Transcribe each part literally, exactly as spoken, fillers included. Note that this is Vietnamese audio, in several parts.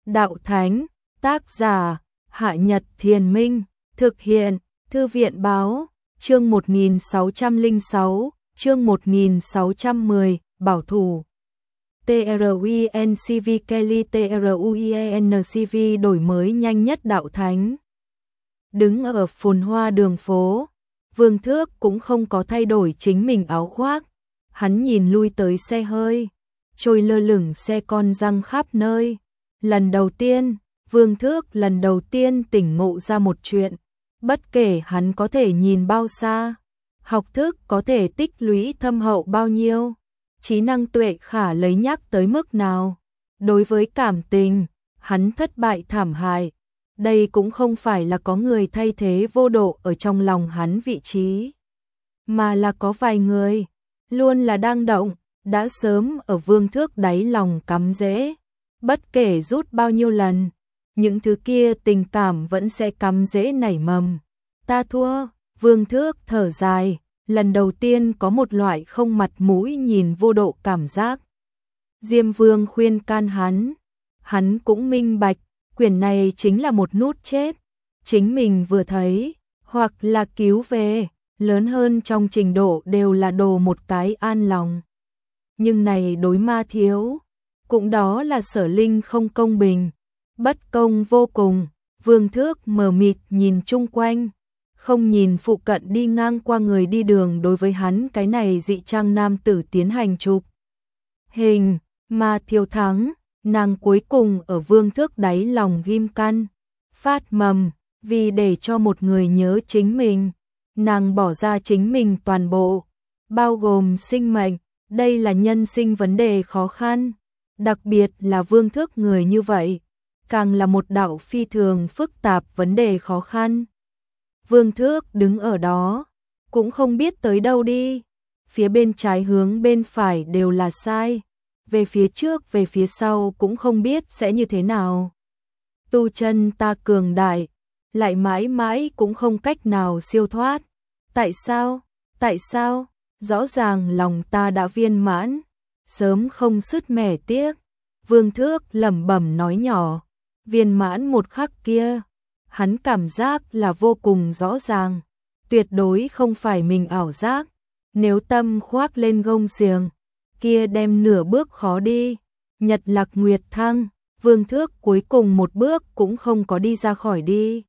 Đạo Thánh, tác giả, Hạ Nhật Thiền Minh, thực hiện, Thư viện Báo, chương một nghìn sáu trăm lẻ sáu, chương một nghìn sáu trăm mười, Bảo thủ. TRUINCV Kelly TRUINCV đổi mới nhanh nhất Đạo Thánh. Đứng ở phồn hoa đường phố, Vương Thước cũng không có thay đổi chính mình áo khoác. Hắn nhìn lui tới xe hơi, trôi lơ lửng xe con răng khắp nơi. Lần đầu tiên, Vương Thước lần đầu tiên tỉnh ngộ ra một chuyện. Bất kể hắn có thể nhìn bao xa, học thức có thể tích lũy thâm hậu bao nhiêu, trí năng tuệ khả lấy nhắc tới mức nào. Đối với cảm tình, hắn thất bại thảm hại. Đây cũng không phải là có người thay thế vô độ ở trong lòng hắn vị trí, mà là có vài người, luôn là đang động, đã sớm ở Vương Thước đáy lòng cắm rễ. Bất kể rút bao nhiêu lần, những thứ kia tình cảm vẫn sẽ cắm rễ nảy mầm. Ta thua, Vương Thước thở dài, lần đầu tiên có một loại không mặt mũi nhìn vô độ cảm giác. Diêm Vương khuyên can hắn, hắn cũng minh bạch, quyền này chính là một nút chết. Chính mình vừa thấy, hoặc là cứu về, lớn hơn trong trình độ đều là đồ một cái an lòng. Nhưng này đối Ma Thiếu, cũng đó là Sở Linh không công bình, bất công vô cùng. Vương Thước mờ mịt nhìn chung quanh, không nhìn phụ cận đi ngang qua người đi đường đối với hắn cái này dị trang nam tử tiến hành chụp hình. Ma Thiếu thắng, nàng cuối cùng ở Vương Thước đáy lòng ghim căn, phát mầm, vì để cho một người nhớ chính mình, nàng bỏ ra chính mình toàn bộ, bao gồm sinh mệnh. Đây là nhân sinh vấn đề khó khăn, đặc biệt là Vương Thước người như vậy, càng là một đạo phi thường phức tạp vấn đề khó khăn. Vương Thước đứng ở đó, cũng không biết tới đâu đi, phía bên trái hướng bên phải đều là sai, về phía trước về phía sau cũng không biết sẽ như thế nào. Tu chân ta cường đại, lại mãi mãi cũng không cách nào siêu thoát. Tại sao? Tại sao? Rõ ràng lòng ta đã viên mãn, sớm không sứt mẻ tiếc. Vương Thước lẩm bẩm nói nhỏ, viên mãn một khắc kia, hắn cảm giác là vô cùng rõ ràng, tuyệt đối không phải mình ảo giác. Nếu tâm khoác lên gông xiềng, kia đem nửa bước khó đi. Nhật Lạc Nguyệt Thăng, Vương Thước cuối cùng một bước cũng không có đi ra khỏi đi.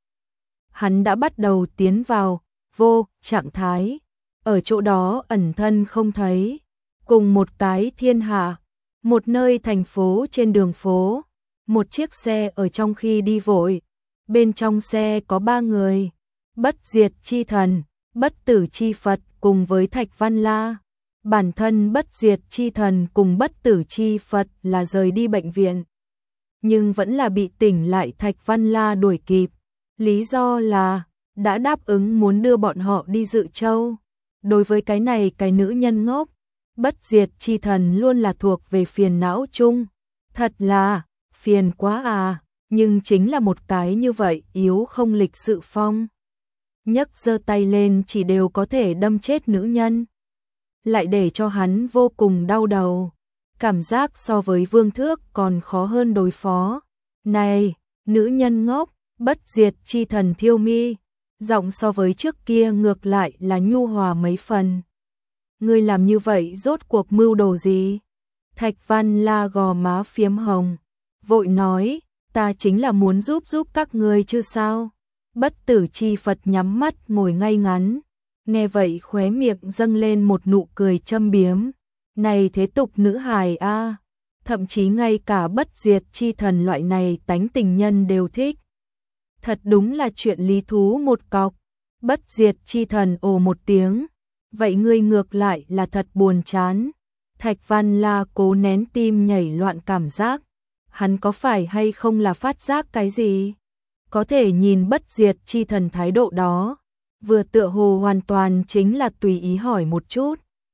Hắn đã bắt đầu tiến vào vô trạng thái, ở chỗ đó ẩn thân không thấy, cùng một cái thiên hạ, một nơi thành phố trên đường phố, một chiếc xe ở trong khi đi vội, bên trong xe có ba người, Bất Diệt Chi Thần, Bất Tử Chi Phật cùng với Thạch Văn La. Bản thân Bất Diệt Chi Thần cùng Bất Tử Chi Phật là rời đi bệnh viện, nhưng vẫn là bị tỉnh lại Thạch Văn La đuổi kịp, lý do là đã đáp ứng muốn đưa bọn họ đi Dự Châu. Đối với cái này cái nữ nhân ngốc, Bất Diệt Chi Thần luôn là thuộc về phiền não chung. Thật là, phiền quá à, nhưng chính là một cái như vậy yếu không lịch sự phong. Nhấc giơ tay lên chỉ đều có thể đâm chết nữ nhân. Lại để cho hắn vô cùng đau đầu. Cảm giác so với Vương Thước còn khó hơn đối phó. Này, nữ nhân ngốc, Bất Diệt Chi Thần thiêu mi. Giọng so với trước kia ngược lại là nhu hòa mấy phần. Ngươi làm như vậy rốt cuộc mưu đồ gì? Thạch Văn La gò má phiếm hồng, vội nói, ta chính là muốn giúp giúp các ngươi chứ sao? Bất Tử Chi Phật nhắm mắt ngồi ngay ngắn, nghe vậy khóe miệng dâng lên một nụ cười châm biếm. Này thế tục nữ hài a, thậm chí ngay cả Bất Diệt Chi Thần loại này tánh tình nhân đều thích. Thật đúng là chuyện lý thú một cọc. Bất Diệt Chi Thần ồ một tiếng, vậy ngươi ngược lại là thật buồn chán. Thạch Văn La cố nén tim nhảy loạn cảm giác, hắn có phải hay không là phát giác cái gì? Có thể nhìn Bất Diệt Chi Thần thái độ đó, vừa tựa hồ hoàn toàn chính là tùy ý hỏi một chút.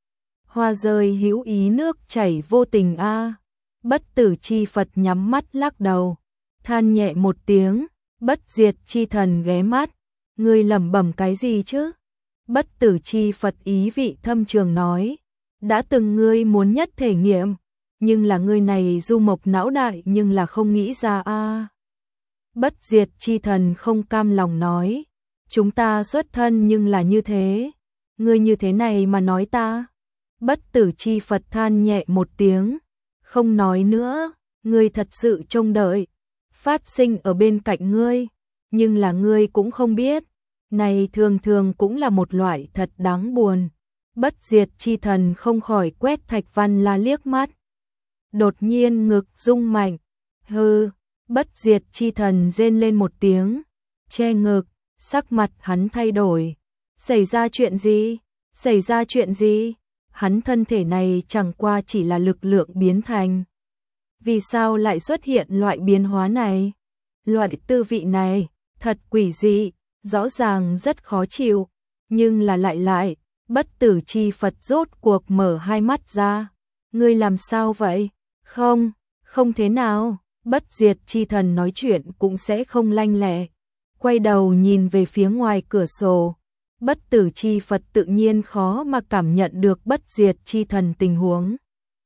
Hoa rơi hữu ý nước chảy vô tình a. Bất Tử Chi Phật nhắm mắt lắc đầu, than nhẹ một tiếng. Bất Diệt Chi Thần ghé mắt, ngươi lẩm bẩm cái gì chứ? Bất Tử Chi Phật ý vị thâm trường nói, đã từng ngươi muốn nhất thể nghiệm, nhưng là ngươi này du mộc não đại nhưng là không nghĩ ra a. Bất diệt chi thần không cam lòng nói, chúng ta xuất thân nhưng là như thế, ngươi như thế này mà nói ta. Bất tử chi Phật than nhẹ một tiếng, không nói nữa, ngươi thật sự trông đợi, phát sinh ở bên cạnh ngươi, nhưng là ngươi cũng không biết, này thường thường cũng là một loại thật đáng buồn. Bất diệt chi thần không khỏi quét Thạch Văn La liếc mắt. Đột nhiên ngực rung mạnh, hừ, bất diệt chi thần rên lên một tiếng, che ngực, sắc mặt hắn thay đổi. Xảy ra chuyện gì? Xảy ra chuyện gì? Hắn thân thể này chẳng qua chỉ là lực lượng biến thành. Vì sao lại xuất hiện loại biến hóa này? Loại tư vị này, thật quỷ dị, rõ ràng rất khó chịu, nhưng là lại lại, bất tử chi Phật rốt cuộc mở hai mắt ra. Ngươi làm sao vậy? Không, không thế nào, bất diệt chi thần nói chuyện cũng sẽ không lanh lẹ. Quay đầu nhìn về phía ngoài cửa sổ, bất tử chi Phật tự nhiên khó mà cảm nhận được bất diệt chi thần tình huống.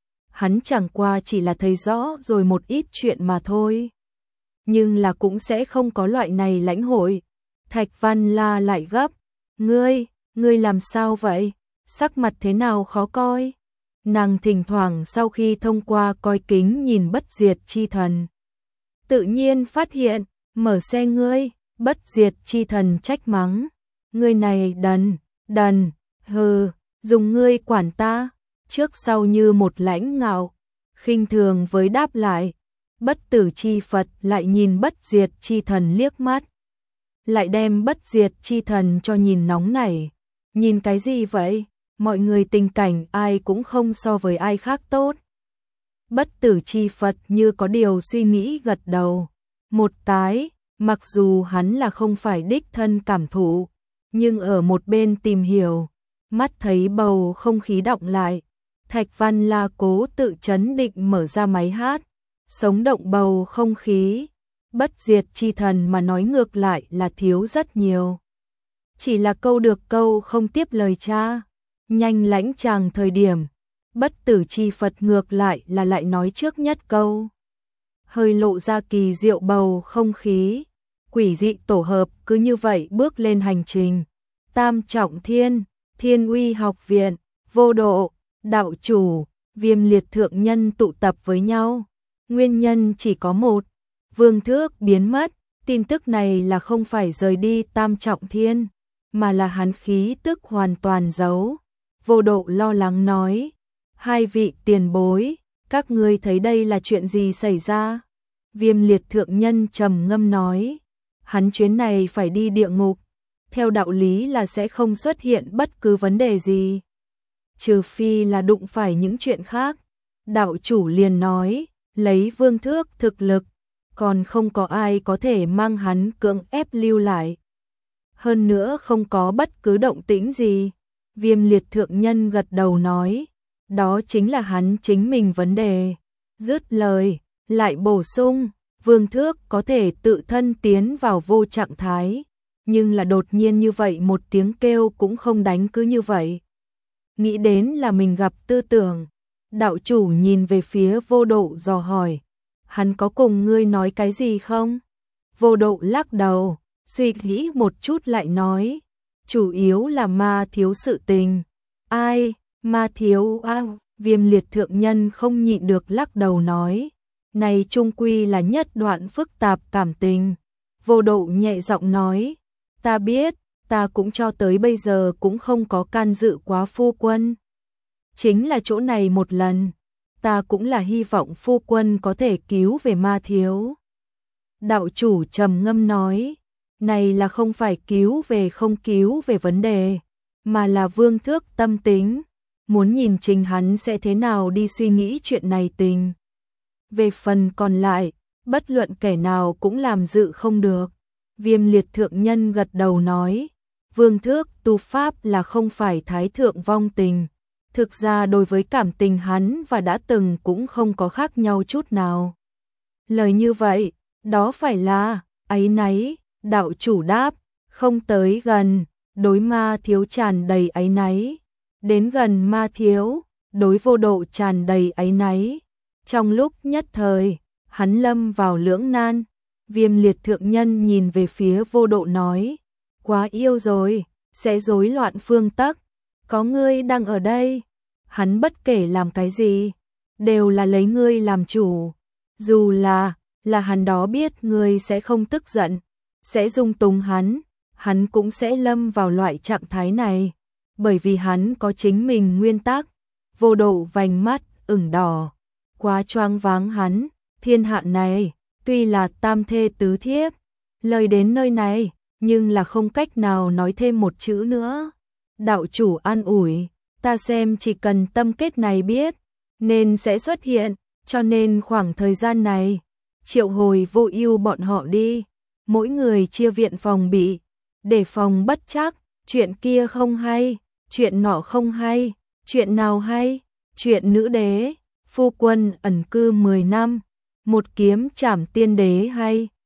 Hắn chẳng qua chỉ là thấy rõ rồi một ít chuyện mà thôi. Nhưng là cũng sẽ không có loại này lãnh hội. Thạch Văn La lại gấp, ngươi, ngươi làm sao vậy? Sắc mặt thế nào khó coi? Nàng thỉnh thoảng sau khi thông qua coi kính nhìn bất diệt chi thần, tự nhiên phát hiện, mở xe ngươi, bất diệt chi thần trách mắng. Ngươi này đần, đần, hừ, dùng ngươi quản ta, trước sau như một lãnh ngạo, khinh thường với đáp lại. Bất tử chi Phật lại nhìn bất diệt chi thần liếc mắt, lại đem bất diệt chi thần cho nhìn nóng nảy. Nhìn cái gì vậy? Mọi người tình cảnh ai cũng không so với ai khác tốt. Bất tử chi Phật như có điều suy nghĩ gật đầu. Một cái, mặc dù hắn là không phải đích thân cảm thụ, nhưng ở một bên tìm hiểu, mắt thấy bầu không khí động lại. Thạch Văn La cố tự trấn định mở ra máy hát, sống động bầu không khí. Bất diệt chi thần mà nói ngược lại là thiếu rất nhiều. Chỉ là câu được câu không tiếp lời cha. Nhanh lãnh chàng thời điểm, bất tử chi Phật ngược lại là lại nói trước nhất câu. Hơi lộ ra kỳ diệu bầu không khí, quỷ dị tổ hợp cứ như vậy bước lên hành trình. Tam Trọng Thiên, Thiên Uy Học Viện, Vô Độ, Đạo Chủ, Viêm Liệt Thượng Nhân tụ tập với nhau. Nguyên nhân chỉ có một, Vương Thước biến mất. Tin tức này là không phải rời đi Tam Trọng Thiên, mà là hắn khí tức hoàn toàn giấu. Vô Độ lo lắng nói, hai vị tiền bối, các ngươi thấy đây là chuyện gì xảy ra? Viêm Liệt Thượng Nhân trầm ngâm nói, hắn chuyến này phải đi địa ngục, theo đạo lý là sẽ không xuất hiện bất cứ vấn đề gì, trừ phi là đụng phải những chuyện khác. Đạo chủ liền nói, lấy Vương Thước thực lực, còn không có ai có thể mang hắn cưỡng ép lưu lại. Hơn nữa không có bất cứ động tĩnh gì. Viêm Liệt Thượng Nhân gật đầu nói, đó chính là hắn chính mình vấn đề. Dứt lời, lại bổ sung, Vương Thước có thể tự thân tiến vào vô trạng thái, nhưng là đột nhiên như vậy một tiếng kêu cũng không đánh cứ như vậy. Nghĩ đến là mình gặp tư tưởng. Đạo chủ nhìn về phía Vô Độ dò hỏi, hắn có cùng ngươi nói cái gì không? Vô Độ lắc đầu, suy nghĩ một chút lại nói, chủ yếu là ma thiếu sự tình. Ai? Ma thiếu à? Viêm Liệt Thượng Nhân không nhịn được lắc đầu nói, này trung quy là nhất đoạn phức tạp cảm tình. Vô Độ nhẹ giọng nói, ta biết, ta cũng cho tới bây giờ cũng không có can dự quá phu quân. Chính là chỗ này một lần, ta cũng là hy vọng phu quân có thể cứu về ma thiếu. Đạo chủ trầm ngâm nói, này là không phải cứu về không cứu về vấn đề, mà là Vương Thước tâm tính, muốn nhìn chính hắn sẽ thế nào đi suy nghĩ chuyện này tình. Về phần còn lại, bất luận kẻ nào cũng làm dự không được. Viêm Liệt Thượng Nhân gật đầu nói, Vương Thước tu pháp là không phải thái thượng vong tình. Thực ra đối với cảm tình hắn và đã từng cũng không có khác nhau chút nào. Lời như vậy, đó phải là áy náy. Đạo chủ đáp, không tới gần, đối ma thiếu tràn đầy áy náy. Đến gần ma thiếu, đối Vô Độ tràn đầy áy náy. Trong lúc nhất thời, hắn lâm vào lưỡng nan. Viêm liệt thượng nhân nhìn về phía Vô Độ nói, quá yêu rồi, sẽ rối loạn phương tắc, có ngươi đang ở đây, hắn bất kể làm cái gì, đều là lấy ngươi làm chủ, dù là, là hắn đó biết ngươi sẽ không tức giận, sẽ dung túng hắn, hắn cũng sẽ lâm vào loại trạng thái này, bởi vì hắn có chính mình nguyên tắc. Vô Độ vành mắt ửng đỏ, quá choáng váng hắn, thiên hạ này, tuy là tam thê tứ thiếp, lời đến nơi này, nhưng là không cách nào nói thêm một chữ nữa. Đạo chủ an ủi, ta xem chỉ cần tâm kết này biết, nên sẽ xuất hiện, cho nên khoảng thời gian này, triệu hồi Vô Ưu bọn họ đi, mỗi người chia viện phòng bị, để phòng bất trắc, chuyện kia không hay, chuyện nọ không hay, chuyện nào hay, chuyện nữ đế, phu quân ẩn cư mười năm, một kiếm trảm tiên đế hay.